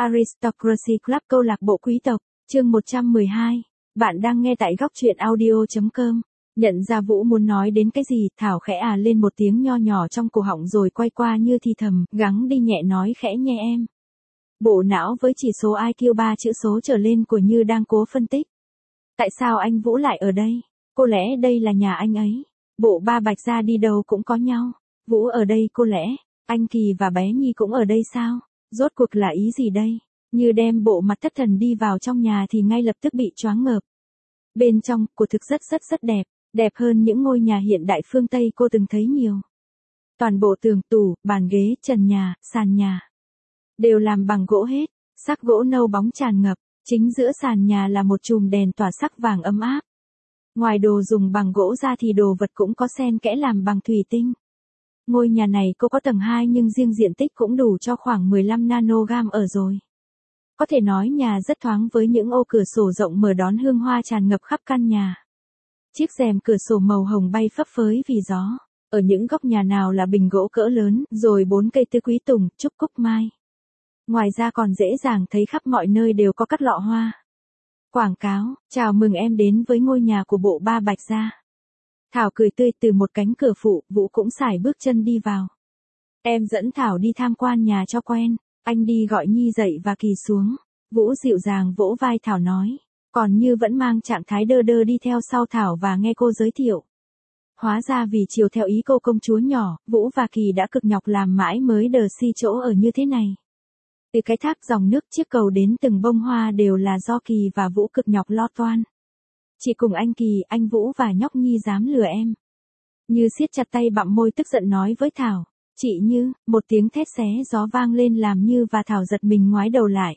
Aristocracy Club câu lạc bộ quý tộc, chương 112. Bạn đang nghe tại góc truyện audio.com. Nhận ra Vũ muốn nói đến cái gì, Thảo khẽ lên một tiếng nho nhỏ trong cổ họng rồi quay qua như thì thầm, gắng đi nhẹ nói khẽ nghe em. Bộ não với chỉ số IQ 3 chữ số trở lên của Như đang cố phân tích. Tại sao anh Vũ lại ở đây? Có lẽ đây là nhà anh ấy. Bộ ba Bạch Gia đi đâu cũng có nhau. Vũ ở đây có lẽ, anh Kỳ và bé Nhi cũng ở đây sao? Rốt cuộc là ý gì đây? Như đem bộ mặt thất thần đi vào trong nhà thì ngay lập tức bị choáng ngợp. Bên trong, của thực rất đẹp, đẹp hơn những ngôi nhà hiện đại phương Tây cô từng thấy nhiều. Toàn bộ tường, tủ, bàn ghế, trần nhà, sàn nhà đều làm bằng gỗ hết, sắc gỗ nâu bóng tràn ngập, chính giữa sàn nhà là một chùm đèn tỏa sắc vàng ấm áp. Ngoài đồ dùng bằng gỗ ra thì đồ vật cũng có xen kẽ làm bằng thủy tinh. Ngôi nhà này cô có tầng 2 nhưng riêng diện tích cũng đủ cho khoảng 15 nanogam ở rồi. Có thể nói nhà rất thoáng với những ô cửa sổ rộng mở đón hương hoa tràn ngập khắp căn nhà. Chiếc rèm cửa sổ màu hồng bay phấp phới vì gió. Ở những góc nhà nào là bình gỗ cỡ lớn, rồi 4 cây tứ quý tùng, trúc cúc mai. Ngoài ra còn dễ dàng thấy khắp mọi nơi đều có các lọ hoa. Quảng cáo, chào mừng em đến với ngôi nhà của bộ ba Bạch Gia. Thảo cười tươi từ một cánh cửa phụ, Vũ cũng sải bước chân đi vào. Em dẫn Thảo đi tham quan nhà cho quen, anh đi gọi Nhi dậy và Kỳ xuống. Vũ dịu dàng vỗ vai Thảo nói, còn Như vẫn mang trạng thái đơ đơ đi theo sau Thảo và nghe cô giới thiệu. Hóa ra vì chiều theo ý cô công chúa nhỏ, Vũ và Kỳ đã cực nhọc làm mãi mới đờ si chỗ ở như thế này. Từ cái thác dòng nước chiếc cầu đến từng bông hoa đều là do Kỳ và Vũ cực nhọc lo toan. Chị cùng anh Kỳ, anh Vũ và nhóc Nhi dám lừa em. Như siết chặt tay bặm môi tức giận nói với Thảo. Chị Như, một tiếng thét xé gió vang lên làm Như và Thảo giật mình ngoái đầu lại.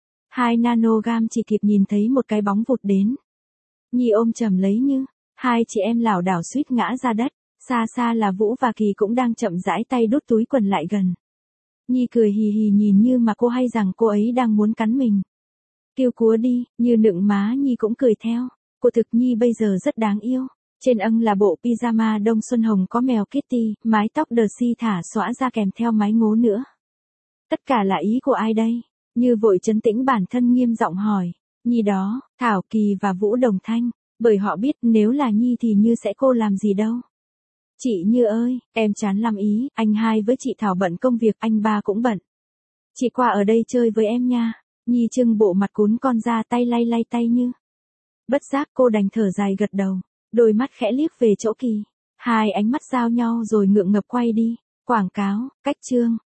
2 nanogam chỉ kịp nhìn thấy một cái bóng vụt đến. Nhi ôm chầm lấy Như, hai chị em lảo đảo suýt ngã ra đất, xa xa là Vũ và Kỳ cũng đang chậm rãi tay đút túi quần lại gần. Nhi cười hì hì nhìn Như mà cô hay rằng cô ấy đang muốn cắn mình. Kêu cúa đi, Như nựng má Nhi cũng cười theo. Cô thực Nhi bây giờ rất đáng yêu. Trên âng là bộ pyjama đông xuân hồng có mèo Kitty, mái tóc đờ si thả xõa ra kèm theo mái ngố nữa. Tất cả là ý của ai đây? Như vội trấn tĩnh bản thân nghiêm giọng hỏi. Nhi đó, Thảo, Kỳ và Vũ đồng thanh, bởi họ biết nếu là Nhi thì Như sẽ cô làm gì đâu. Chị Như ơi, em chán lắm ý, anh hai với chị Thảo bận công việc, anh ba cũng bận. Chị qua ở đây chơi với em nha. Nhi trưng bộ mặt cún con ra tay lay tay Như. Bất giác cô đành thở dài gật đầu, đôi mắt khẽ liếc về chỗ Kỳ. Hai ánh mắt giao nhau rồi ngượng ngập quay đi. Quảng cáo, cách chương.